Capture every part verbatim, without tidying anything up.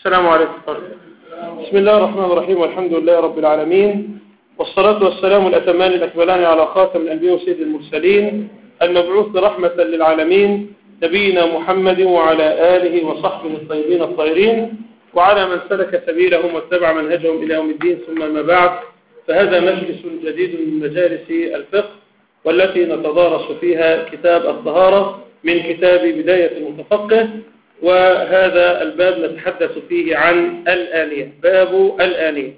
السلام عليكم. بسم الله الرحمن الرحيم، والحمد لله رب العالمين، والصلاة والسلام الأتمان الأكملان على خاتم الأنبياء وسيد المرسلين المبعوث رحمة للعالمين نبينا محمد وعلى آله وصحبه الطيبين الطاهرين وعلى من سلك سبيلهم واتبع منهجهم إلى يوم الدين. ثم ما بعد، فهذا مجلس جديد من مجالس الفقه، والتي نتدارس فيها كتاب الطهارة من كتاب بداية المتفقه، وهذا الباب نتحدث فيه عن الآنية. باب الآنية.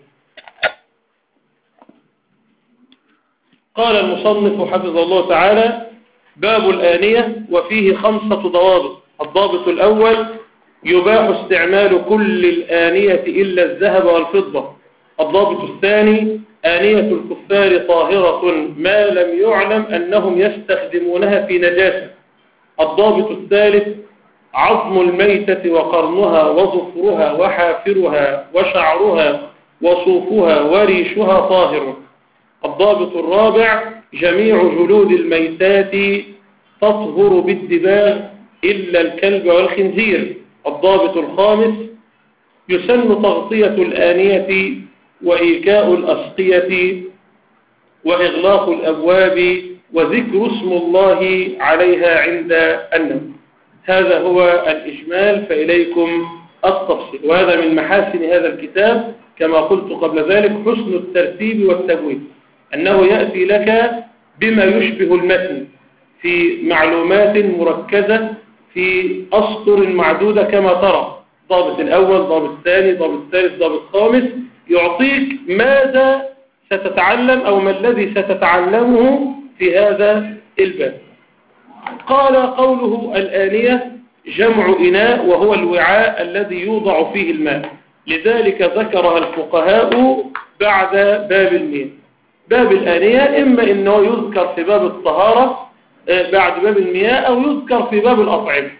قال المصنف حفظه الله تعالى: باب الآنية، وفيه خمسة ضوابط. الضابط الأول: يباح استعمال كل الآنية إلا الذهب والفضة. الضابط الثاني: آنية الكفار طاهرة ما لم يعلم أنهم يستخدمونها في نجاسة. الضابط الثالث: عظم الميتة وقرنها وظفرها وحافرها وشعرها وصوفها وريشها طاهر. الضابط الرابع: جميع جلود الميتات تطهر بالدباغ إلا الكلب والخنزير. الضابط الخامس: يسن تغطية الآنية وإيكاء الأسقية وإغلاق الأبواب وذكر اسم الله عليها عند النوم. هذا هو الإجمال، فإليكم التفصيل. وهذا من محاسن هذا الكتاب كما قلت قبل ذلك حسن الترتيب والتبويب، أنه يأتي لك بما يشبه المتن في معلومات مركزة في أسطر معدودة كما ترى. ضابط الأول، ضابط الثاني، ضابط الثالث، ضابط الخامس، يعطيك ماذا ستتعلم أو ما الذي ستتعلمه في هذا الباب. قال: قوله الآنية جمع إناء، وهو الوعاء الذي يوضع فيه الماء، لذلك ذكرها الفقهاء بعد باب المياه. باب الآنية إما أنه يذكر في باب الطهارة بعد باب المياه، أو يذكر في باب الأطعمة.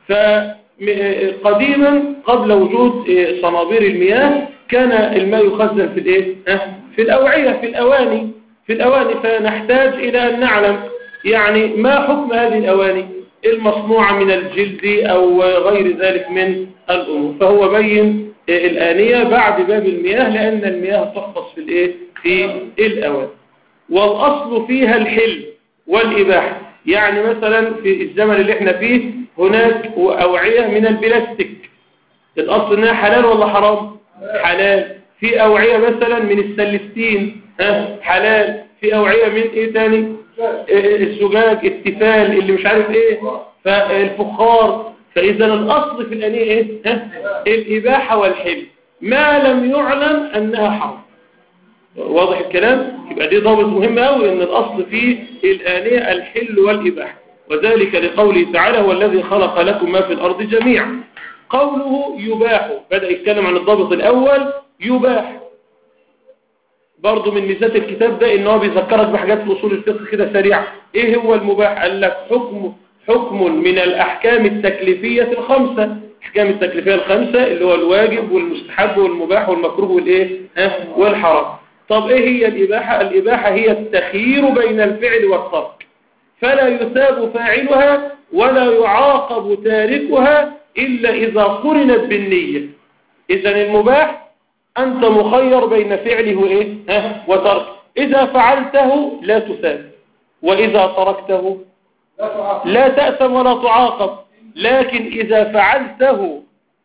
فقديما قبل وجود صنابير المياه كان الماء يخزن في الإيه؟ في الأوعية، في الأواني في الأواني فنحتاج إلى أن نعلم يعني ما حكم هذه الأواني المصنوعة من الجلد أو غير ذلك من الأمور. فهو بين الآنية بعد باب المياه، لأن المياه تحفظ في الإيه؟ في الأواني. والأصل فيها الحل والإباحة. يعني مثلا في الزمن اللي احنا فيه هناك أوعية من البلاستيك، الأصل إنها حلال ولا حرام؟ حلال. في أوعية مثلا من السلستين، ها حلال. في أوعية من إيه تاني؟ الزجاج، التفال، اللي مش عارف إيه، فالفخار. فإذا الأصل في الآنية إيه؟ ها؟ الإباحة والحل ما لم يعلم أنها حرام. واضح الكلام؟ يبقى دي ضابط مهم قوي، ان الاصل في الآنية الحل والإباحة، وذلك لقوله تعالى: هو الذي خلق لكم ما في الأرض جميعا. قوله يباح، بدأ يتكلم عن الضابط الأول يباح. برضو من ميزات الكتاب ده ان هو بيذكرك بحاجات في اصول الفقه كده سريعة. ايه هو المباح؟ قال لك حكم حكم من الأحكام التكليفية الخمسة. الأحكام التكليفية الخمسة اللي هو الواجب والمستحب والمباح والمكروه والايه ها والحرام. طب ايه هي الإباحة؟ الإباحة هي التخيير بين الفعل والترك، فلا يثاب فاعلها ولا يعاقب تاركها إلا إذا قرنت بالنية. إذن المباح أنت مخير بين فعله وإيه؟ ها؟ وترك. إذا فعلته لا تثاب، وإذا تركته لا تأثم ولا تعاقب. لكن إذا فعلته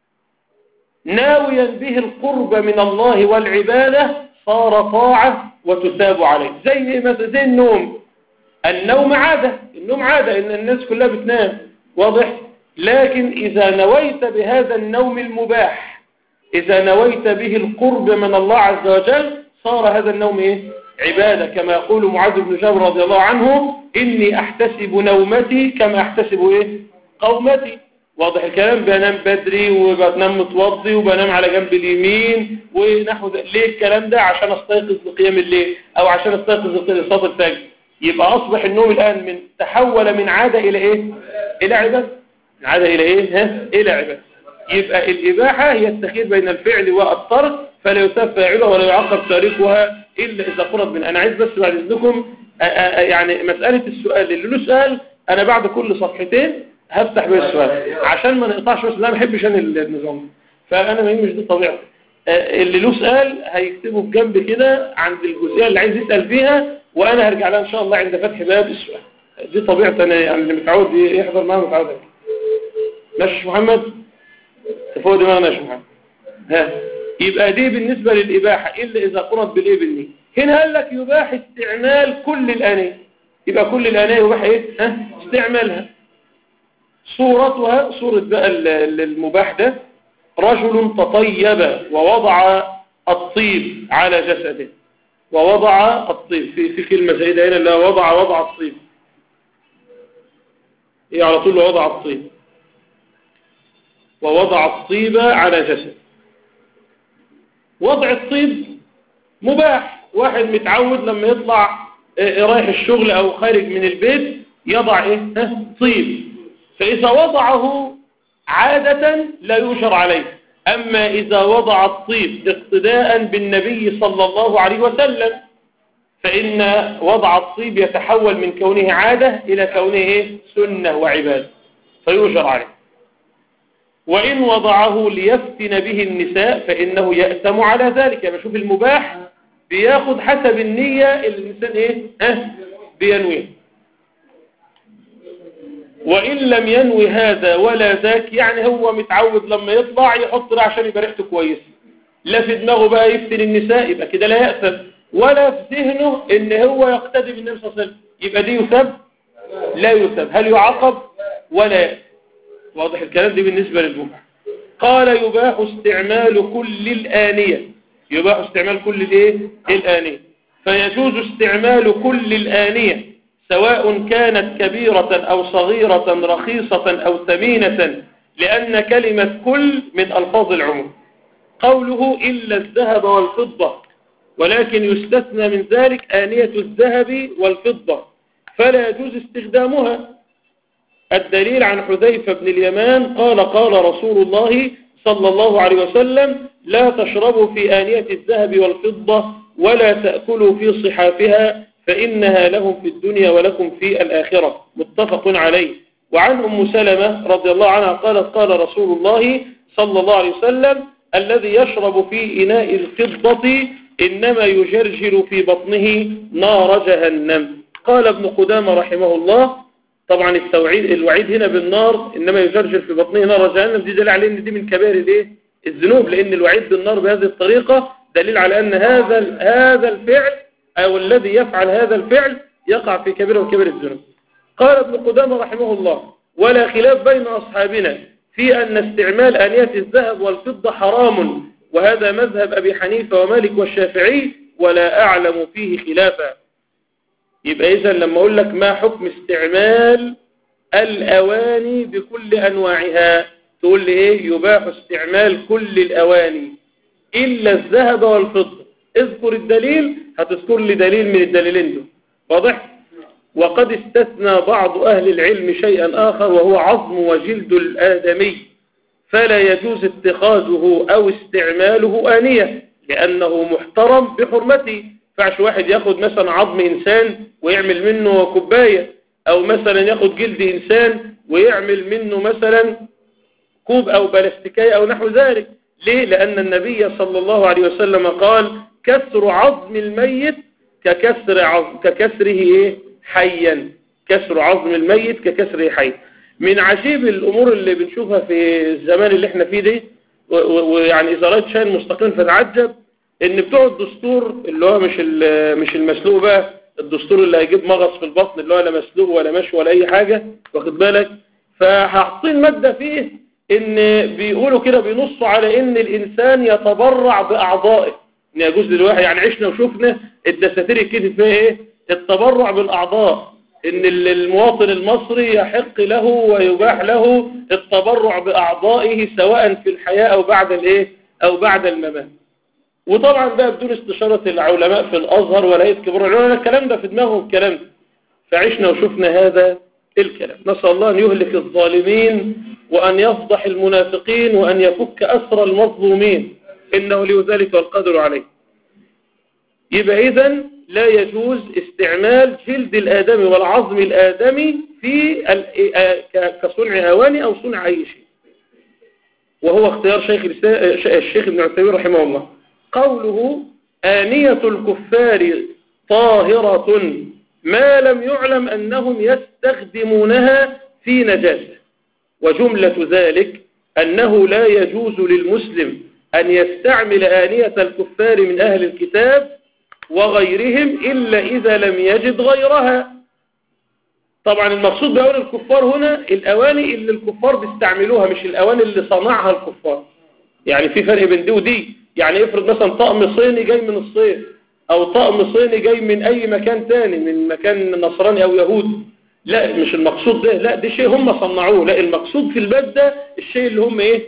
ناويا به القرب من الله والعبادة صار طاعة وتثاب عليه. زي مثلا زي النوم. النوم عادة، النوم عادة إن الناس كلها بتنام، واضح؟ لكن إذا نويت بهذا النوم المباح، إذا نويت به القرب من الله عز وجل، صار هذا النوم إيه؟ عبادة. كما يقول معاذ بن جبل رضي الله عنه: إني أحتسب نومتي كما أحتسب إيه؟ قومتي. واضح الكلام؟ بنام بدري وبنام متوضي وبنام على جنب اليمين ونحو ذلك. ليه الكلام ده؟ عشان استيقظ لقيام الليل او عشان استيقظ لصلاة الفجر. يبقى اصبح النوم الان من تحول من عادة الى ايه؟ الى عبادة. من عادة الى ايه؟ ها؟ الى عبادة. يبقى الاباحة هي التخيير بين الفعل والترك، فلا يثاب فاعلها ولا يعاقب تاركها الا اذا قرب من. انا عايز بس بعد اذنكم يعني مسألة السؤال اللي له سؤال، انا بعد كل صفحتين هفتح بيه السؤال عشان ما نقطعش. بس لا ما بحبش انا النظام. فأنا ما يهمش دي طبيعتي. اللي له سؤال هيكتبه بجنب كده عند الجزئية اللي عايز يسأل فيها، وأنا هرجع لها إن شاء الله عند فتح باب السؤال. دي طبيعتي أنا، يعني اللي متعود يحضر معاه متعود عليه. ماشي محمد؟ تفوق دماغنا يا محمد. ها، يبقى دي بالنسبة للإباحة إلا إذا قرنت بالإيه بالنية. هنا قال لك يباح استعمال كل الآنية، يبقى كل الآنية يباح إيه؟ ها؟ استعمالها. صورتها صورة بقى المباح ده: رجل تطيب ووضع الطيب على جسده. ووضع الطيب في في كلمة زايدة هنا، لا وضع وضع الطيب، هي على طول وضع الطيب. ووضع الطيب على جسده. وضع الطيب مباح، واحد متعود لما يطلع رايح الشغل أو خارج من البيت يضع إيه؟ طيب. فإذا وضعه عادة لا يؤجر عليه. أما إذا وضع الطيب اقتداء بالنبي صلى الله عليه وسلم فإن وضع الطيب يتحول من كونه عادة إلى كونه إيه؟ سنة وعبادة، فيؤجر عليه. وإن وضعه ليفتن به النساء فإنه يأتم على ذلك. يعني شوف المباح بياخد حسب النية اللي الإنسان إيه؟ أه؟ بينويه. وإن لم ينوي هذا ولا ذاك، يعني هو متعود لما يطلع يحط ده عشان يبقى ريحته كويسة، لا في دماغه بقى يفتن النساء، يبقى كده لا يأثم، ولا في ذهنه إن هو يقتدي بالنبي صلى الله عليه وسلم، يبقى دي يثاب لا يثاب. هل يعاقب ولا يأثم؟ واضح الكلام. دي بالنسبة للمباح. قال يباح استعمال كل الآنية. يباح استعمال كل الايه الآنية. فيجوز استعمال كل الآنية سواء كانت كبيرة أو صغيرة، رخيصة أو ثمينة، لأن كلمة كل من ألفاظ العموم. قوله إلا الذهب والفضة، ولكن يستثنى من ذلك آنية الذهب والفضة فلا يجوز استخدامها. الدليل عن حذيفة بن اليمان قال قال رسول الله صلى الله عليه وسلم: لا تشربوا في آنية الذهب والفضة ولا تأكلوا في صحافها فإنها لهم في الدنيا ولكم في الآخرة. متفق عليه. وعن أم سلمة رضي الله عنها قالت قال رسول الله صلى الله عليه وسلم: الذي يشرب في إناء الفضة إنما يجرجر في بطنه نار جهنم. قال ابن قدامة رحمه الله: طبعا التوعيد الوعيد هنا بالنار إنما يجرجر في بطنه نار جهنم، دي دليل على ان دي من كبائر الايه الذنوب، لأن الوعيد بالنار بهذه الطريقة دليل على أن هذا هذا الفعل أو الذي يفعل هذا الفعل يقع في كبيرة وكبير الذنوب. قال ابن قدامة رحمه الله: ولا خلاف بين أصحابنا في أن استعمال آنية الذهب والفضة حرام، وهذا مذهب أبي حنيفة ومالك والشافعي، ولا أعلم فيه خلافا. يبقى إذا لما أقول لك ما حكم استعمال الأواني بكل أنواعها، تقول لي إيه؟ يباح استعمال كل الأواني إلا الذهب والفضة. اذكر الدليل، هتذكر لي دليل من الدليلين دول. واضح؟ وقد استثنى بعض أهل العلم شيئا آخر وهو عظم وجلد الآدمي، فلا يجوز اتخاذه أو استعماله آنية لأنه محترم بحرمته. فعش واحد ياخد مثلا عظم إنسان ويعمل منه كوباية، أو مثلا ياخد جلد إنسان ويعمل منه مثلا كوب أو بلاستيكية أو نحو ذلك. ليه؟ لأن النبي صلى الله عليه وسلم قال: كسر عظم الميت ككسر عظم ككسره إيه؟ حيا. كسر عظم الميت ككسره حيا. من عجيب الأمور اللي بنشوفها في الزمان اللي احنا فيه دي، ويعني إذا رأيت شيء مستقيم فتعجب، ان بتوع الدستور اللي هو مش مش المسلوق بقى، الدستور اللي هيجيب مغص في البطن اللي هو لا مسلوق ولا مشي ولا اي حاجة، واخد بالك؟ فحاطين مادة فيه ان بيقولوا كده بينصوا على ان الانسان يتبرع باعضائه، ان يجوز للواحد، يعني عشنا وشفنا الدساتير الكتب فيها ايه؟ التبرع بالاعضاء، ان المواطن المصري يحق له ويباح له التبرع باعضائه سواء في الحياة او بعد الايه او بعد الممات. وطبعا ده بدون استشارة العلماء في الازهر ولا كبار العلماء، الكلام ده في دماغهم الكلام ده. فعشنا وشفنا هذا الكلام. نسأل الله ان يهلك الظالمين وان يفضح المنافقين وان يفك اسر المظلومين، انه لذلك والقدر عليه. يبقى اذن لا يجوز استعمال جلد الآدمي والعظم الآدمي في كصنع هواني أو صنع أي شيء. وهو اختيار شيخ الشيخ ابن عثيمين رحمه الله. قوله آنية الكفار طاهرة ما لم يعلم أنهم يستخدمونها في نجاسة، وجملة ذلك أنه لا يجوز للمسلم أن يستعمل آنية الكفار من أهل الكتاب وغيرهم إلا إذا لم يجد غيرها. طبعا المقصود بأواني الكفار هنا الأواني اللي الكفار بيستعملوها، مش الأواني اللي صنعها الكفار. يعني في فرق بين دي ودي. يعني افرض مثلا طقم صيني جاي من الصين، أو طقم صيني جاي من أي مكان تاني، من مكان نصراني أو يهودي، لا مش المقصود ده، لا ده شيء هم صنعوه. لا المقصود في الباب ده الشيء اللي هم ايه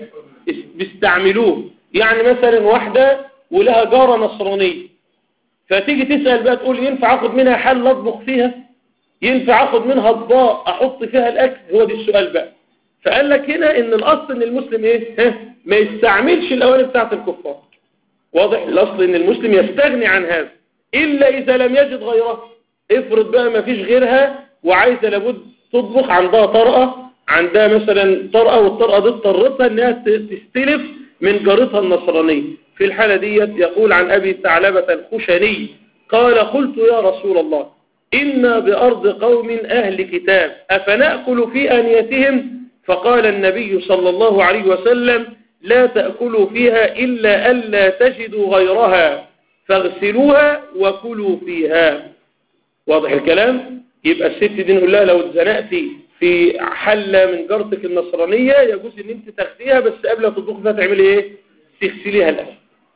بيستعملوه. يعني مثلا واحدة ولها جارة نصرانية، فتيجي تسأل بقى تقول ينفع اخد منها حل اطبخ فيها، ينفع اخد منها اطباق احط فيها الاكل؟ هو ده السؤال بقى. فقال لك هنا ان الاصل ان المسلم ايه ها ما يستعملش الاواني بتاعت الكفار. واضح؟ الاصل ان المسلم يستغني عن هذا الا اذا لم يجد غيرها. افرض بقى ما فيش غيرها وعايزة لابد تطبخ، عندها طرقة، عندها مثلا طرقة والطرقة دي اضطرتها انها تستلف من جارتها النصرانية. في الحالة دي يقول عن أبي ثعلبة الخشني قال قلت يا رسول الله إنا بأرض قوم أهل كتاب أفنأكل في آنيتهم؟ فقال النبي صلى الله عليه وسلم لا تأكلوا فيها إلا ألا تجدوا غيرها فاغسلوها وكلوا فيها. واضح الكلام؟ يبقى الست دي نقول لها لو اتزنقتي في حلة من جارتك النصرانية يجوز ان انت تاخديها، بس قبل ما تطبخي فيها تعملي ايه؟ تغسليها الأول.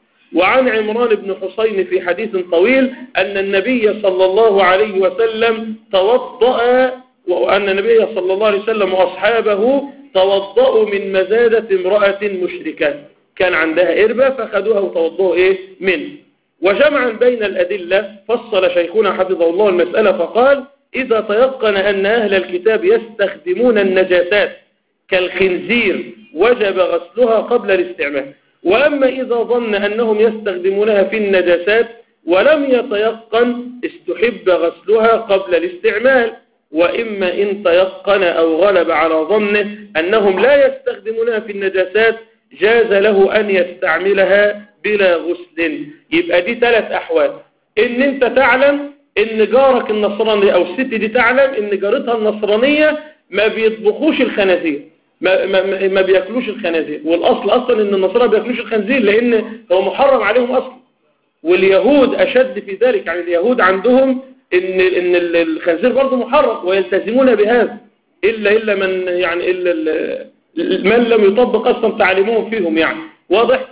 وعن عمران بن حسين في حديث طويل أن النبي صلى الله عليه وسلم توضأ، وأن النبي صلى الله عليه وسلم وأصحابه توضأوا من مزادة امرأة مشركة، كان عندها إربة فخدوها وتوضأوا إيه منه. وجمعا بين الأدلة فصل شيخنا حفظه الله المسألة فقال إذا تيقن أن أهل الكتاب يستخدمون النجاسات كالخنزير وجب غسلها قبل الاستعمال. وأما إذا ظن أنهم يستخدمونها في النجاسات ولم يتيقن استحب غسلها قبل الاستعمال. وإما إن تيقن أو غلب على ظنه أنهم لا يستخدمونها في النجاسات جاز له أن يستعملها بلا غسل. يبقى دي ثلاث أحوال: إن أنت تعلم إن جارك النصراني أو الست دي تعلم إن جارتها النصرانية ما بيطبخوش الخنازير، ما, ما, ما بيأكلوش الخنازير، والأصل أصلا إن النصارى ما بيأكلوش الخنزير لأن هو محرم عليهم أصلا، واليهود أشد في ذلك. يعني اليهود عندهم إن إن الخنزير برضه محرم ويلتزمون بهذا، إلا إلا من يعني إلا من لم يطبق أصلا تعليمهم فيهم يعني. واضح؟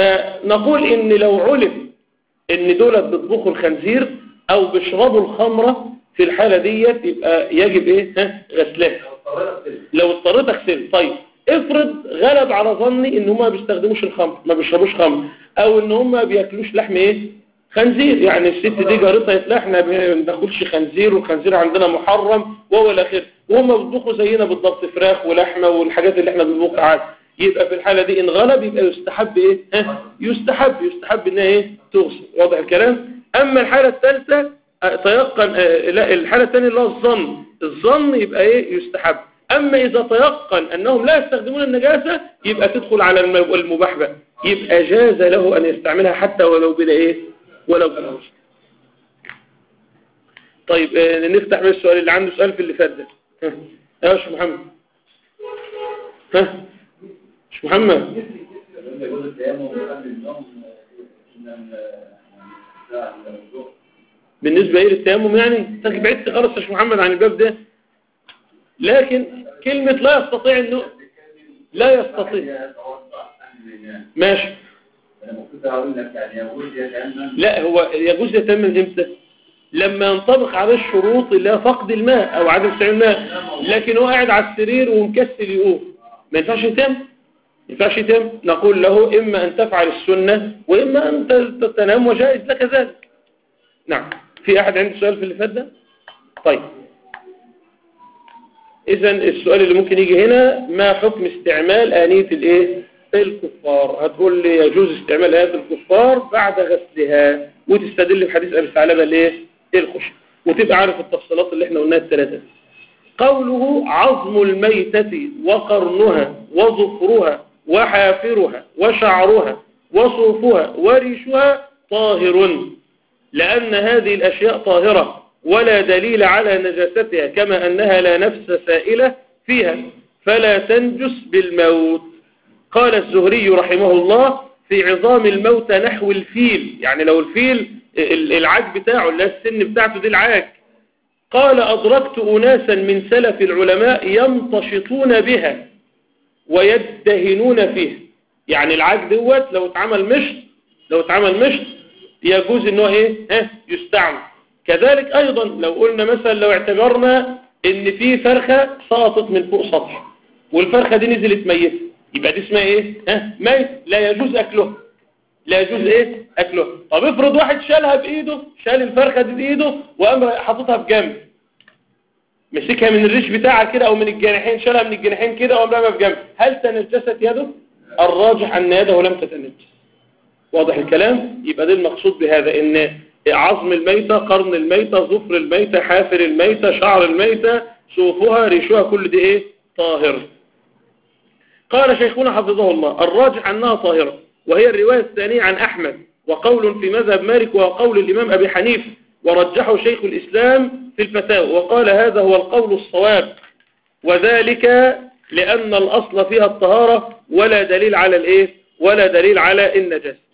فنقول إن لو علم إن دولت بيطبخوا الخنزير أو بيشربوا الخمرة في الحالة دي يبقى يجب إيه؟ ها غسلها. لو اضطريت اغسله. طيب افرض غلب على ظني ان هم ما بيستخدموش الخمر، ما بيشربوش خمر، او ان هم ما بياكلوش لحم ايه خنزير، يعني الست دي جارتها يتلا احنا ما بناكلش خنزير والخنزير عندنا محرم وهو الاخر، وهم بيطبخوا زينا بالضبط فراخ ولحمه والحاجات اللي احنا بنطبخها عادي. يبقى في الحالة دي ان غلب يبقى يستحب ايه ها يستحب يستحب انها ايه تغسل. واضح الكلام؟ اما الحالة الثالثة تيقن اه لا الحالة الثانية اللي هو الظن، الظن يبقى ايه يستحب. اما اذا تيقن انهم لا يستخدمون النجاسة يبقى تدخل على المباح بقى، يبقى جاز له ان يستعملها حتى ولو بلا ايه ولو بلا غسل. طيب اه نفتح بس السؤال اللي عنده سؤال في اللي فات ده. ها يا شيخ محمد. ها مش محمد بالنسبة إيه للتيمم يعني انت بعدت خلاص يا شيخ محمد عن الباب ده. لكن كلمة لا يستطيع انه لا يستطيع ماشي. لا هو يجوز يتيمم امتى؟ لما ينطبق عليه الشروط اللي هي فقد الماء او عدم استعمال الماء، لكن هو قاعد على السرير ومكسل يقوم ما ينفعش يتم ينفعش يتم. نقول له إما أن تفعل السنة وإما أن تنام وجائز لك ذلك. نعم. في أحد عنده سؤال في اللي فات ده؟ طيب إذن السؤال اللي ممكن يجي هنا ما حكم استعمال آنية الإيه؟ الكفار. هتقول لي يجوز استعمال آنية الكفار بعد غسلها وتستدل بحديث أبي ثعلبة الإيه؟ الخشن، وتبقى عارف التفصيلات اللي احنا قلناها الثلاثة دي. قوله عظم الميتة وقرنها وظفرها وحافرها وشعرها وصوفها وريشها طاهر، لأن هذه الأشياء طاهرة ولا دليل على نجاستها، كما أنها لا نفس سائلة فيها فلا تنجس بالموت. قال الزهري رحمه الله في عظام الموتى نحو الفيل، يعني لو الفيل العاج بتاعه اللي السن بتاعته دي العاج، قال أدركت أناسا من سلف العلماء يمتشطون بها ويدهنون فيها، يعني العاج دوت لو اتعمل مشط لو اتعمل مشط يجوز انه ايه ها يستعمل. كذلك ايضا لو قلنا مثلا لو اعتبرنا ان في فرخة سقطت من فوق سطح والفرخة دي نزلت ميتة، يبقى دي اسمها ايه ها ميت، لا يجوز اكلها لا يجوز ايه اكلها. طب افرض واحد شالها بايده، شال الفرخة دي بايده وقام حاططها بجنب، مسكها من الريش بتاعها كده او من الجناحين، شالها من الجناحين كده وقام رماها بجنب، هل تنجست يده؟ الراجح ان يده لم تتنجس. واضح الكلام؟ يبقى ده المقصود بهذا، ان عظم الميتة، قرن الميتة، ظفر الميتة، حافر الميتة، شعر الميتة، صوفها، ريشها، كل دي ايه طاهر. قال شيخنا حفظه الله الراجح انها طاهرة، وهي الرواية الثانية عن احمد، وقول في مذهب مالك وقول الامام ابي حنيفة، ورجحه شيخ الاسلام في الفتاوى، وقال هذا هو القول الصواب، وذلك لان الاصل فيها الطهارة ولا دليل على الايه ولا دليل على النجاسة.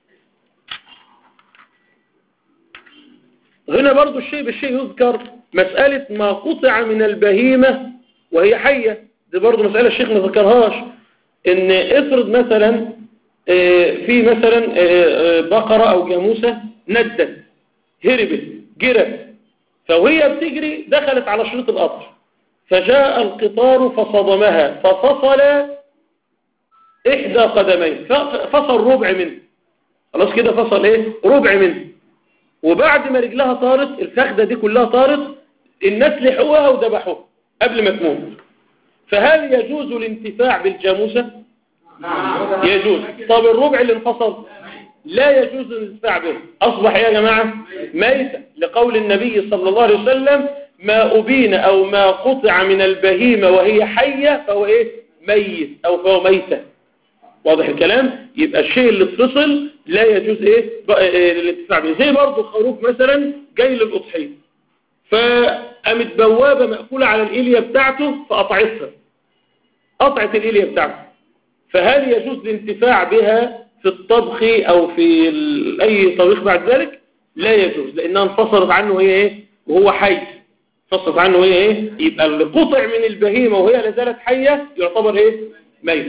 هنا برضو الشيء بالشيء يذكر مسألة ما قطع من البهيمة وهي حية، دي برضو مسألة الشيخ ما ذكرهاش، ان افرض مثلا في مثلا بقرة او جاموسة ندت هربت جرت، فوهي بتجري دخلت على شريط القطر، فجاء القطار فصدمها ففصل احدى قدمين، فصل ربع منه، خلاص كده فصل ايه ربع منه، وبعد ما رجلها طارت الفخدة دي كلها طارت، الناس لحقوها وذبحوها قبل ما تموت، فهل يجوز الانتفاع بالجاموسة؟ نعم يجوز. طب الربع اللي انفصل لا يجوز الانتفاع به، أصبح يا جماعة ميتة، لقول النبي صلى الله عليه وسلم ما أبين أو ما قطع من البهيمة وهي حية فهو إيه ميت أو فهو ميتة. واضح الكلام؟ يبقى الشيء اللي اتفصل لا يجوز ايه الانتفاع به. زي برضه خروف مثلا جاي للأضحية، فقامت بوابة مأكولة على الإلية بتاعته فقطعتها، قطعت الإلية بتاعته، فهل يجوز الانتفاع بها في الطبخ أو في أي طبيخ بعد ذلك؟ لا يجوز، لأنها انفصلت عنه هي ايه وهو حي، انفصلت عنه هي ايه، يبقى اللي قطع من البهيمة وهي لازالت حية يعتبر ايه ميت.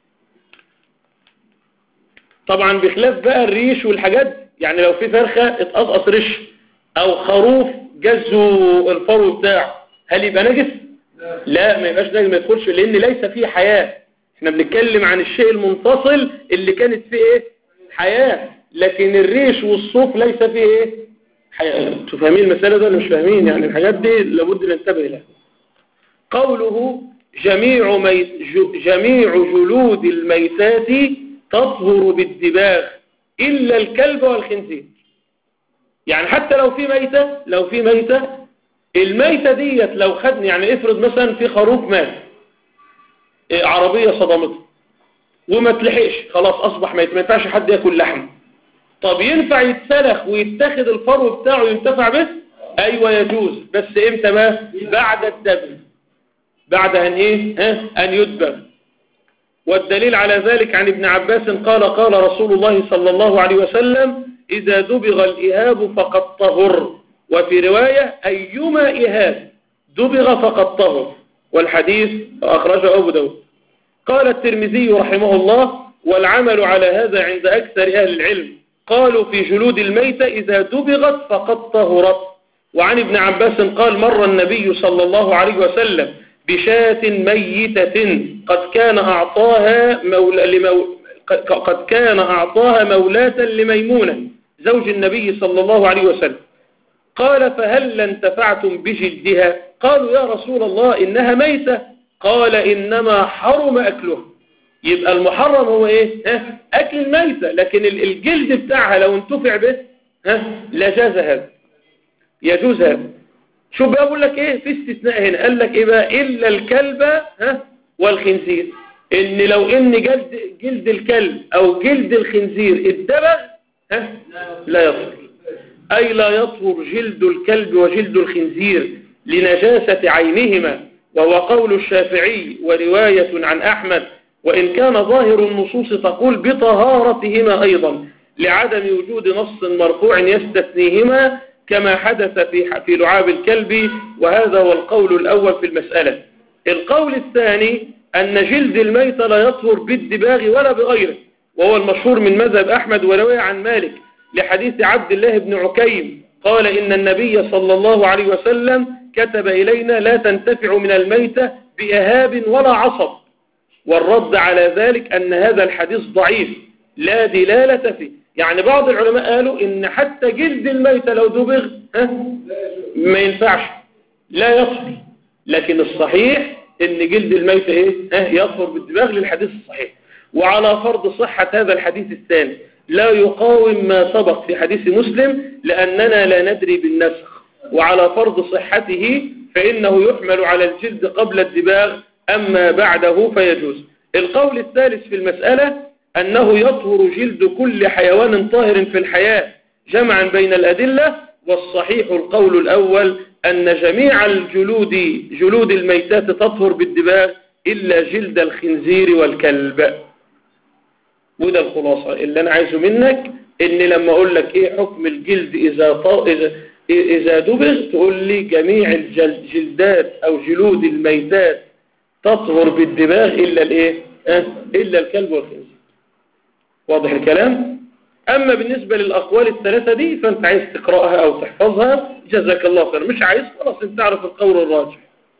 طبعا بخلاف بقى الريش والحاجات، يعني لو في فرخة اتقصقص ريش او خروف جزوا الفرو بتاعه هل يبقى نجس؟ لا ما يبقاش نجس، ما يدخلش، لان ليس فيه حياة. احنا بنتكلم عن الشيء المنفصل اللي كانت فيه ايه حياة، لكن الريش والصوف ليس فيه ايه حياة. انتوا فاهمين المسألة ده ولا مش فاهمين؟ يعني الحاجات دي لابد ننتبه لها. قوله جميع ميت جميع جلود الميتات تطهر بالدباغ إلا الكلب والخنزير، يعني حتى لو في ميتة لو في ميتة الميتة ديت لو خدني، يعني افرض مثلا في خروف مات عربية صدمته وما تلحقش خلاص أصبح ميت، ما ينفعش حد يأكل لحمه، طب ينفع يتسلخ ويتاخد الفرو بتاعه ينتفع به؟ أيوة يجوز، بس امتى ما؟ بعد الدبغ، بعد أن إيه ها؟ أن يدبغ. والدليل على ذلك عن ابن عباس قال قال رسول الله صلى الله عليه وسلم إذا دبغ الإهاب فقد طهر، وفي رواية أيما إهاب دبغ فقد طهر، والحديث أخرجه أبو داود. قال الترمذي رحمه الله والعمل على هذا عند أكثر أهل العلم، قالوا في جلود الميتة إذا دبغت فقد طهرت. وعن ابن عباس قال مر النبي صلى الله عليه وسلم بشاة ميتة قد كان أعطاها مولى لمو... قد كان أعطاها مولاة لميمونة زوج النبي صلى الله عليه وسلم، قال فهل انتفعتم بجلدها؟ قالوا يا رسول الله إنها ميتة، قال إنما حرم أكلها. يبقى المحرم هو إيه ها؟ أكل الميتة، لكن الجلد بتاعها لو انتفع به ها لجاز هذا، يجوز هذا. شو بقى بقول لك ايه في استثناء هنا، قال لك ايه بقى الا الكلب ها والخنزير، ان لو ان جلد جلد الكلب او جلد الخنزير اتدبغ ها لا يطهر، اي لا يطهر جلد الكلب وجلد الخنزير لنجاسة عينهما، وهو قول الشافعي ورواية عن احمد، وان كان ظاهر النصوص تقول بطهارتهما ايضا لعدم وجود نص مرفوع يستثنيهما كما حدث في في لعاب الكلب، وهذا هو القول الاول في المسألة. القول الثاني أن جلد الميت لا يطهر بالدباغ ولا بغيره، وهو المشهور من مذهب أحمد ورواية عن مالك لحديث عبد الله بن عكيم قال إن النبي صلى الله عليه وسلم كتب إلينا لا تنتفع من الميتة بإهاب ولا عصب، والرد على ذلك أن هذا الحديث ضعيف لا دلالة فيه. يعني بعض العلماء قالوا إن حتى جلد الميتة لو دبغ ما ينفعش لا يطهر، لكن الصحيح ان جلد الميت ايه اه يطهر بالدباغ للحديث الصحيح. وعلى فرض صحة هذا الحديث الثاني لا يقاوم ما سبق في حديث مسلم لأننا لا ندري بالنسخ، وعلى فرض صحته فإنه يحمل على الجلد قبل الدباغ، أما بعده فيجوز. القول الثالث في المسألة أنه يطهر جلد كل حيوان طاهر في الحياة جمعا بين الأدلة، والصحيح القول الأول أن جميع الجلود جلود الميتات تطهر بالدباغ إلا جلد الخنزير والكلب. وده الخلاصة اللي أنا عايزه منك، إن لما أقول لك إيه حكم الجلد إذا طا... إذا إذا دبغ تقول لي جميع الجلدات أو جلود الميتات تطهر بالدباغ إلا الإيه أه؟ إلا الكلب والخنزير. واضح الكلام؟ أما بالنسبة للأقوال الثلاثة دي فأنت عايز تقرأها أو تحفظها جزاك الله خير، مش عايز خلاص أنت تعرف القول الراجح.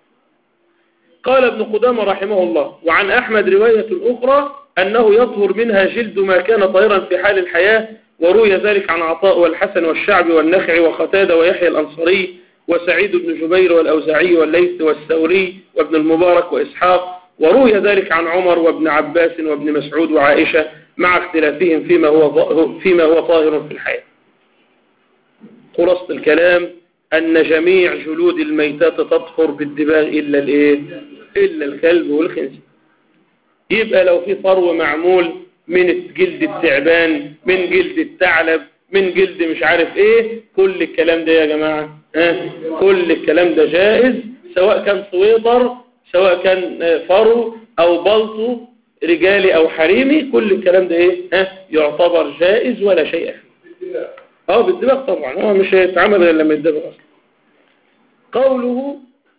قال ابن قدامة رحمه الله وعن أحمد رواية أخرى أنه يطهر منها جلد ما كان طاهرا في حال الحياة، وروي ذلك عن عطاء والحسن والشعبي والنخعي وقتادة ويحيى الأنصاري وسعيد بن جبير والأوزاعي والليث والثوري وابن المبارك وإسحاق، وروي ذلك عن عمر وابن عباس وابن مسعود وعائشة مع اختلافهم فيما هو فيما هو طاهر في الحياة. خلاصة الكلام أن جميع جلود الميتات تطهر بالدباغ إلا الإيه؟ إلا الكلب والخنزير. يبقى لو في فرو معمول من جلد التعبان، من جلد الثعلب، من جلد مش عارف إيه، كل الكلام ده يا جماعة اه؟ كل الكلام ده جائز، سواء كان سويطر سواء كان فرو أو بلطو رجالي أو حريمي، كل الكلام ده إيه اه؟ يعتبر جائز ولا شيء فيه. اه بالدباغ طبعا، هو مش هيتعمل غير لما يتدبغ أصلا. قوله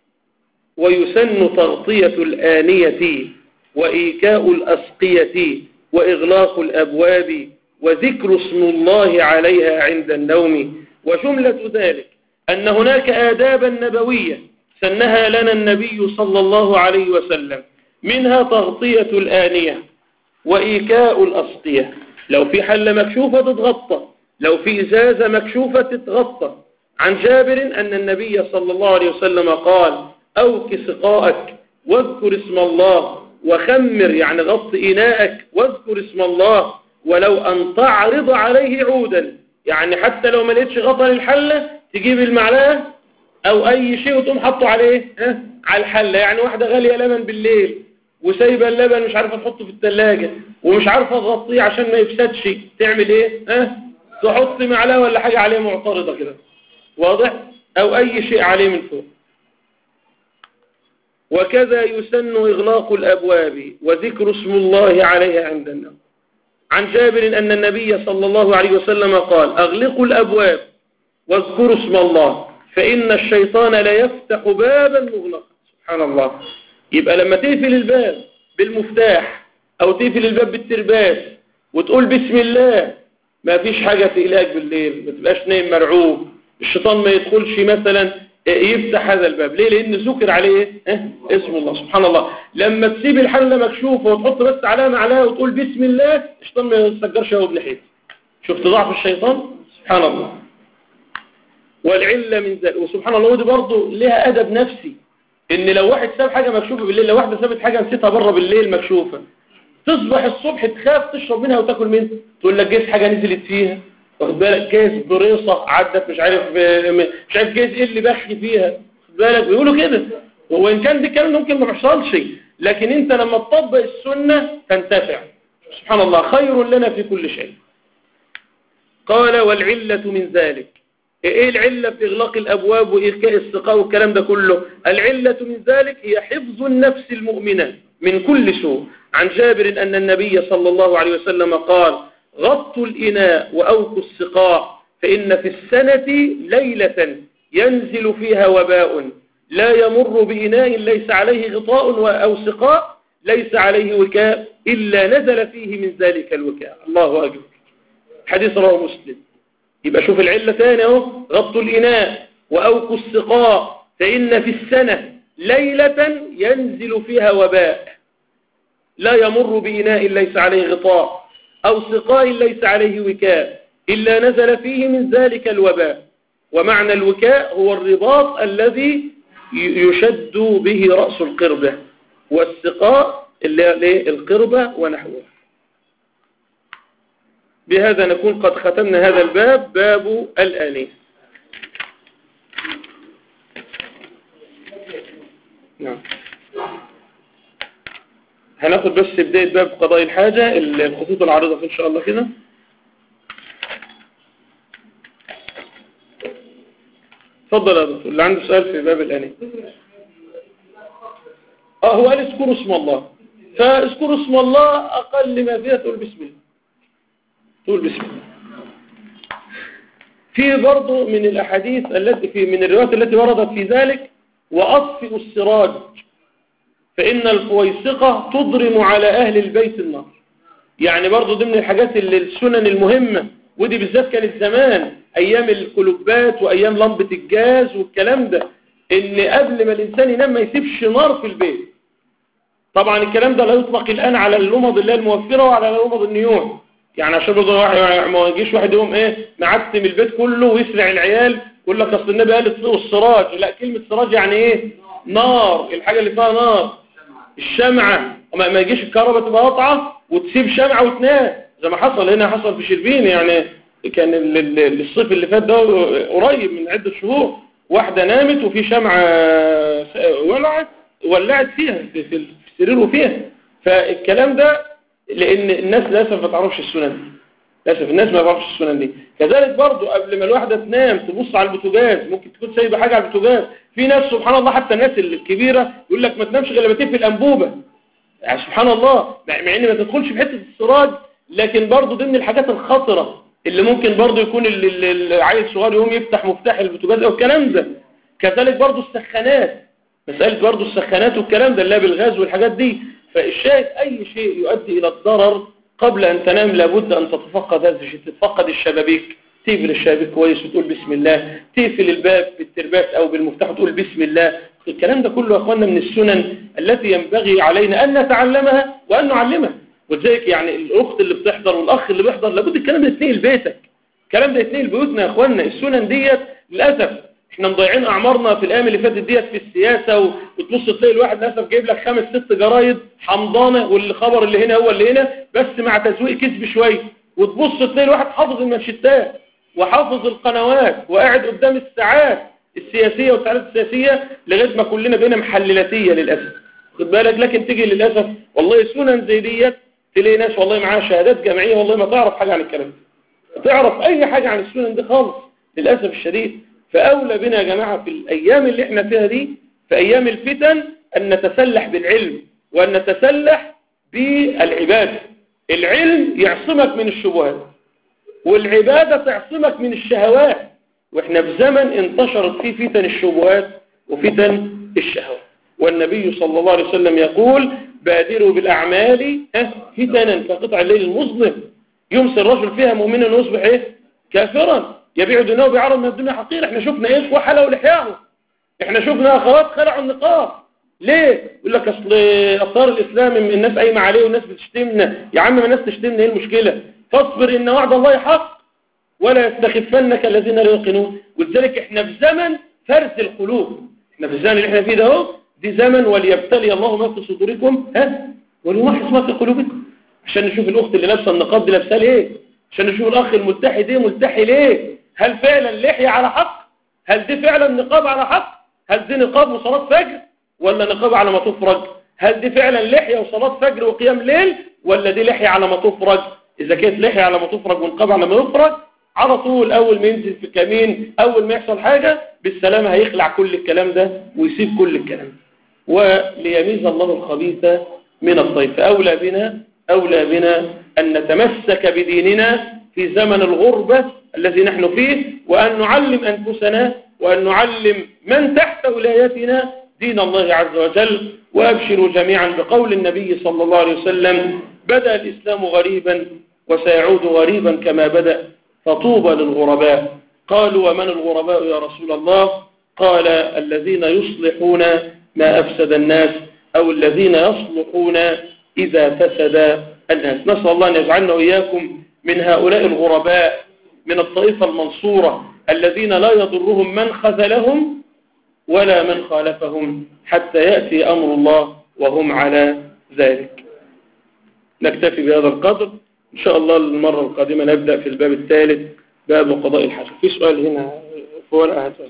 ويسن تغطية الآنية وإيكاء الأسقية وإغلاق الأبواب وذكر اسم الله عليها عند النوم، وجملة ذلك أن هناك آدابا نبوية سنها لنا النبي صلى الله عليه وسلم، منها تغطية الآنية وإيكاء الأسقية. لو في حلة مكشوفة تتغطى، لو في إزازة مكشوفة تتغطى. عن جابر أن النبي صلى الله عليه وسلم قال أوك سقاءك واذكر اسم الله، وخمر يعني غط إناءك واذكر اسم الله، ولو أن تعرض عليه عودا، يعني حتى لو ما لقيتش غطا للحلة تجيب المعلقة أو أي شيء وتقوم حطه عليه اه؟ على الحلة. يعني واحدة غالية لبن بالليل وسايبة اللبن مش عارفة تحطه في الثلاجة ومش عارفة تغطيه عشان ما يفسدش، تعمل ايه اه؟ تحط معلقة ولا حاجة عليه معترضة كده، واضح؟ أو أي شيء عليه من فوق. وكذا يسن إغلاق الأبواب وذكر اسم الله عليها عند النوم. عن جابر أن النبي صلى الله عليه وسلم قال أغلقوا الأبواب واذكروا اسم الله فإن الشيطان لا يفتح بابا مغلقا. سبحان الله. يبقى لما تقفل الباب بالمفتاح أو تقفل الباب بالترباس وتقول بسم الله، ما فيش حاجة تقلقك بالليل، ما تبقاش نايم مرعوب، الشيطان ما يدخلش مثلا يفتح هذا الباب. ليه؟ لأن ذكر عليه اه؟ اسم الله. سبحان الله. لما تسيب الحلة مكشوفة وتحط بس عليها معلقة وتقول بسم الله، الشيطان ما يستجرش هو بلحيته. شفت ضعف الشيطان؟ سبحان الله. والعلة من ذلك، وسبحان الله ودي برضه لها أدب نفسي، إن لو واحد ساب حاجة مكشوفة بالليل، لو واحدة سابت حاجة نسيتها بره بالليل مكشوفة، تصبح الصبح تخاف تشرب منها وتاكل منها، تقول لك جايز حاجة نزلت فيها، واخد بالك، جايز بريصة عدت مش عارف مش عارف جايز ايه اللي بخي فيها، واخد بالك، بيقولوا كده. وإن كان دي كلام ممكن ما بيحصلش، لكن انت لما تطبق السنة تنتفع. سبحان الله، خير لنا في كل شيء. قال والعلة من ذلك. ايه العلة في اغلاق الابواب وإركاء السقاء والكلام ده كله؟ العلة من ذلك هي حفظ النفس المؤمنة من كل سوء. عن جابر أن النبي صلى الله عليه وسلم قال غطوا الإناء وأوكوا السقاء فإن في السنة ليلة ينزل فيها وباء لا يمر بإناء ليس عليه غطاء أو سقاء ليس عليه وكاء إلا نزل فيه من ذلك الوكاء. الله أكبر. حديث رواه مسلم. يبقى شوف العلة ثانية اهو، غطوا الإناء وأوكوا السقاء فإن في السنة ليلة ينزل فيها وباء لا يمر بإناء ليس عليه غطاء أو سقاء ليس عليه وكاء إلا نزل فيه من ذلك الوباء. ومعنى الوكاء هو الرباط الذي يشد به رأس القربة، والسقاء اللي القربة ونحوه. بهذا نكون قد ختمنا هذا الباب، باب الآنية. نعم. هناخد بس بداية باب قضاء الحاجة، الخطوط العارضة إن شاء الله كده. اتفضل يا دكتور اللي عنده سؤال في باب الآنية. اه هو قال اذكروا اسم الله، فاذكروا اسم الله أقل ما فيها تقول بسم الله، تقول بسم الله. في برضو من الأحاديث التي في من الروايات التي وردت في ذلك وأطفئوا السراج فإن الفويسقة تضرم على أهل البيت النار. يعني برضو ضمن الحاجات اللي السنن المهمة، ودي بالذات كانت زمان أيام الكلوبات وأيام لمبة الجاز والكلام ده، إن قبل ما الإنسان ينام ما يسيبش نار في البيت. طبعا الكلام ده لا يطلق الآن على اللمض اللي هي الموفرة وعلى لمض النيون، يعني عشان برضه واحد ما يجيش واحد يقوم ايه معتم البيت كله ويسرع العيال يقول لك اصل النبي قال اطفئوا السراج. لا، كلمة سراج يعني ايه؟ نار، الحاجة اللي فيها نار، الشمعة. وما ما يجيش الكهرباء تبقى قطعة وتسيب شمعة وتنام زي ما حصل هنا، حصل في شربين. يعني كان الصيف اللي فات ده قريب من عدة شهور، واحدة نامت وفي شمعة ولعت ولعت فيها في السرير وفيها. فالكلام ده لأن الناس للأسف ما تعرفش السنن دي، للأسف الناس ما تعرفش السنن دي. كذلك برضو قبل ما الواحدة تنام تبص على البوتاجاز، ممكن تكون سايبة حاجة على البوتاجاز. في ناس سبحان الله حتى الناس الكبيرة يقول لك ما تنامش غير لما تقفل الأنبوبة. يعني سبحان الله، مع إن ما تدخلش في حتة السراج، لكن برضو ضمن الحاجات الخطرة اللي ممكن برضو يكون العيل الصغير يقوم يفتح مفتاح البوتاجاز أو الكلام ده. كذلك برضو السخانات، مسألة برضو السخانات والكلام ده اللي بالغاز والحاجات دي. فالشاهد أي شيء يؤدي إلى الضرر قبل أن تنام لابد أن تتفقد هذا الشيء، تتفقد الشبابيك، تقفل الشبابيك كويس وتقول بسم الله، تقفل الباب بالترباس أو بالمفتاح وتقول بسم الله. الكلام ده كله يا أخوانا من السنن التي ينبغي علينا أن نتعلمها وأن نعلمها. وذلك يعني الأخت اللي بتحضر والأخ اللي بيحضر لابد الكلام ده يتنقل بيتك، الكلام ده يتنقل بيوتنا يا أخوانا. السنن ديت للأسف احنا مضيعين اعمارنا في الايام اللي فاتت ديت في السياسه، وتبص تلاقي الواحد للاسف جايب لك خمس ست جرايد حمضانه والخبر اللي هنا هو اللي هنا بس مع تسويق كذب شويه، وتبص تلاقي الواحد حافظ المانشيتات وحافظ القنوات وقاعد قدام الساعات السياسيه والساعات السياسيه لغايه ما كلنا بقينا محللاتيه للاسف، خد بالك. لكن تيجي للاسف والله سنن زي ديت تلاقي ناس والله معاها شهادات جامعيه والله ما تعرف حاجه عن الكلام ده، تعرف اي حاجه عن السنن دي خالص للاسف الشديد. فأولى بنا يا جماعة في الأيام اللي احنا فيها دي، في أيام الفتن، أن نتسلح بالعلم وأن نتسلح بالعبادة. العلم يعصمك من الشبهات والعبادة تعصمك من الشهوات، واحنا في زمن انتشرت فيه فتن الشبهات وفتن الشهوات. والنبي صلى الله عليه وسلم يقول بادروا بالأعمال فتنا كقطع الليل المظلم يمسي الرجل فيها مؤمنا ويصبح ايه كافرا يبيع دنياه بعرض من الدنيا حقير. احنا شفنا ايه اخوة حلقوا لحياهم، احنا شفنا اخوات خلعوا النقاب. ليه؟ يقول لك اصل اثار الاسلام الناس قايمه عليه والناس بتشتمنا. يا عم ما الناس تشتمنا ايه المشكله؟ فاصبر ان وعد الله حق ولا يستخفنك الذين لا يوقنون. ولذلك احنا في زمن فرز القلوب، احنا في الزمن اللي احنا فيه ده اهو دي زمن وليبتلي الله ما في صدوركم ها وليمحص ما في قلوبكم، عشان نشوف الاخت اللي لابسه النقاب دي لابسه ليه، عشان نشوف الاخ الملتحي دي ملتحي ليه، هل فعلا لحية على حق؟ هل دي فعلا نقاب على حق؟ هل دي نقاب وصلاة فجر ولا نقاب على ما تفرج؟ هل دي فعلا لحية وصلاة فجر وقيام ليل، ولا دي لحية على ما تفرج؟ إذا كانت لحية على ما تفرج ونقاب على ما يفرج، على طول أول ما ينزل في كمين، أول ما يحصل حاجة بالسلامة هيخلع كل الكلام ده ويسيب كل الكلام ده. وليميز الله الخبيث من الطيب. فأولى بنا أولى بنا أن نتمسك بديننا في زمن الغربة الذي نحن فيه، وأن نعلم أنفسنا وأن نعلم من تحت ولايتنا دين الله عز وجل. وأبشروا جميعا بقول النبي صلى الله عليه وسلم: بدأ الإسلام غريبا وسيعود غريبا كما بدأ، فطوبى للغرباء. قالوا: ومن الغرباء يا رسول الله؟ قال: الذين يصلحون ما أفسد الناس، أو الذين يصلحون إذا فسد الناس. نسأل الله أن يجعلنا وإياكم من هؤلاء الغرباء من الطائفة المنصورة الذين لا يضرهم من خذلهم ولا من خالفهم حتى يأتي أمر الله وهم على ذلك. نكتفي بهذا القدر، إن شاء الله المرة القادمة نبدأ في الباب الثالث، باب قضاء الحاجة. في سؤال هنا في ورقة هاتوا.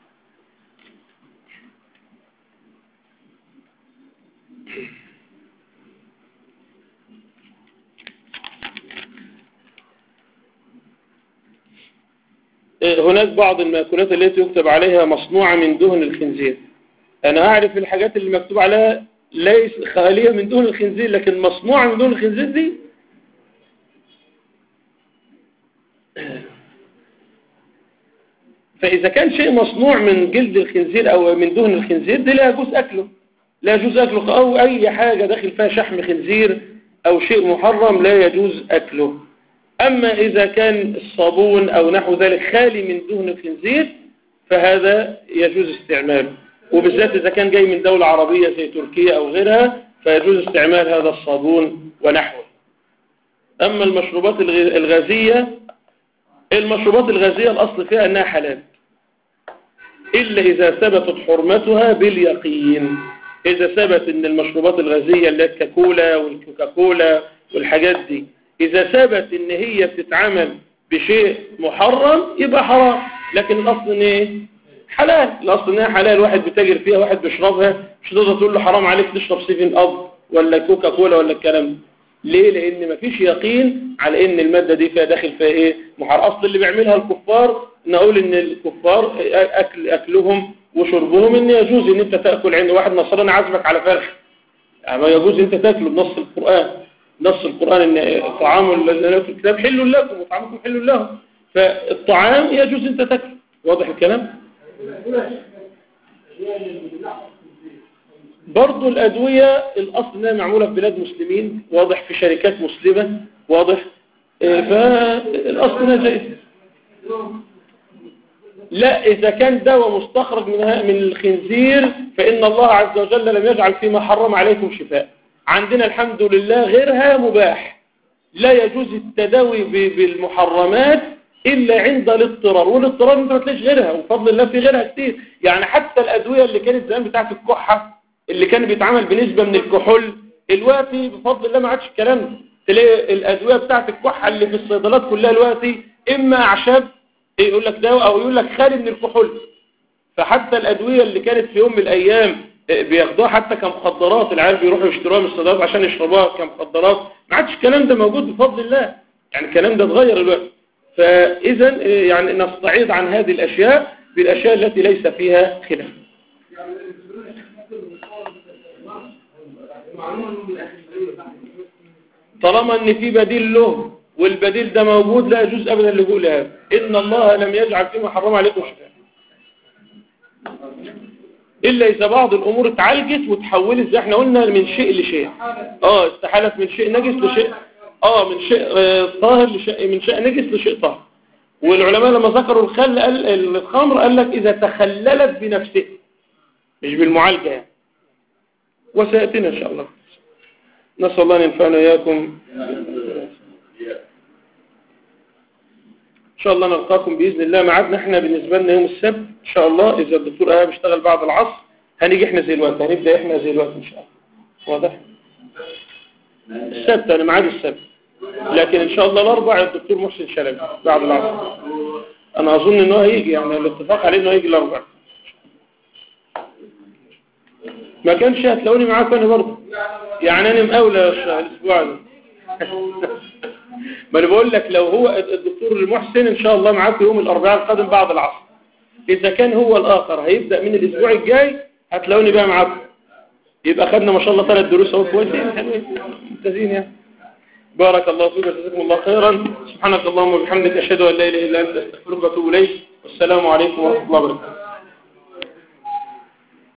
هناك بعض المأكولات التي يكتب عليها مصنوعة من دهن الخنزير. أنا أعرف الحاجات اللي مكتوب عليها ليس خالية من دهن الخنزير، لكن مصنوعة من دهن الخنزير دي فإذا كان شيء مصنوع من جلد الخنزير أو من دهن الخنزير دي لا يجوز أكله، لا يجوز أكله، أو أي حاجة داخل فيها شحم خنزير أو شيء محرم لا يجوز أكله. أما إذا كان الصابون أو نحو ذلك خالي من دهن الخنزير فهذا يجوز استعماله، وبالذات إذا كان جاي من دولة عربية زي تركيا أو غيرها فيجوز استعمال هذا الصابون ونحوه. أما المشروبات الغازية، المشروبات الغازية الأصل فيها أنها حلال إلا إذا ثبتت حرمتها باليقين. إذا ثبت أن المشروبات الغازية اللي الكاكولا والكوكاكولا والحاجات دي إذا ثبت أن هي بتتعمل بشيء محرم يبقى حرام، لكن الأصل أن إيه؟ حلال. الأصل أنها حلال، واحد بتاجر فيها واحد بيشربها، مش تقدر تقول له حرام عليك تشرب سيفن أب ولا كوكاكولا ولا الكلام ده. ليه؟ لأن مفيش يقين على أن المادة دي فيها داخل فيها إيه؟ محرم. أصل اللي بيعملها الكفار نقول أن الكفار أكل أكلهم وشربهم أن يجوز أن أنت تأكل عند واحد نصراني عازمك على فرخ، يعني ما يجوز أنت تأكله بنص القرآن. نص القرآن أن طعام الذين في الكتاب حل لكم وطعامكم حل لهم، فالطعام يجوز أنت تأكله. واضح الكلام؟ برضو الأدوية الأصل أنها معمولة في بلاد مسلمين، واضح، في شركات مسلمة، واضح، فالأصل أنها جائز. لا، إذا كان دواء مستخرج من الخنزير فإن الله عز وجل لم يجعل فيما حرم عليكم شفاء. عندنا الحمد لله غيرها مباح، لا يجوز التداوي بالمحرمات إلا عند الاضطرار، والاضطرار انت ما تلاقيش غيرها، وفضل الله في غيرها كتير. يعني حتى الأدوية اللي كانت زمان بتاعت الكحة اللي كان بيتعمل بنسبة من الكحول، دلوقتي بفضل الله ما عادش الكلام ده. تلاقي الأدوية بتاعت الكحة اللي في الصيدلات كلها دلوقتي إما أعشاب يقول لك دواء أو يقول لك خالي من الكحول. فحتى الأدوية اللي كانت في يوم من الأيام بياخدوها حتى كمخدرات، العيال بيروحوا يشتروها من الصيدليات عشان يشربوها كمخدرات، ما عادش الكلام ده موجود بفضل الله. يعني الكلام ده اتغير دلوقتي. فإذا يعني نستعيض عن هذه الأشياء بالأشياء التي ليس فيها خلاف. طالما ان في بديل له والبديل ده موجود لا يجوز ابدا اللجوء لهذا. ان الله لم يجعل فيما حرم عليكم شفاء الا اذا بعض الامور اتعالجت وتحولت زي احنا قلنا من شيء لشيء. اه استحالت من شيء نجس لشيء اه من شيء آه طاهر لشيء، من شيء نجس لشيء طاهر. والعلماء لما ذكروا الخل قال الخمر قال لك اذا تخللت بنفسه مش بالمعالجه يعني. وسياتينا ان شاء الله. نسال الله ان ينفعنا اياكم. ان شاء الله نلقاكم باذن الله. ميعادنا احنا بالنسبه لنا يوم السبت ان شاء الله. اذا الدكتور ايهاب اشتغل بعد العصر هنيجي احنا زي الوقت، هنبدا احنا زي الوقت ان شاء الله. واضح؟ السبت انا ميعاد السبت، لكن ان شاء الله الاربع الدكتور محسن شلبي بعد العصر. انا اظن انه هيجي، يعني الاتفاق عليه انه هيجي الاربع. ما كانش هتلاقوني معاكم انا برضه. يعني انا مقاولة الاسبوع ده. ما انا بقول لك لو هو الدكتور المحسن ان شاء الله معاكم يوم الاربعاء القادم بعد العصر. اذا كان هو الاخر هيبدأ من الاسبوع الجاي هتلاقوني بقى معاكم. يبقى خدنا ما شاء الله ثلاث دروس اهو كويسين حلوين ممتازين يعني. بارك الله فيك وجزاكم الله خيرا. سبحانك اللهم وبحمدك اشهد ان لا اله الا انت استغفرك واتوب اليك. والسلام عليكم ورحمه الله وبركاته.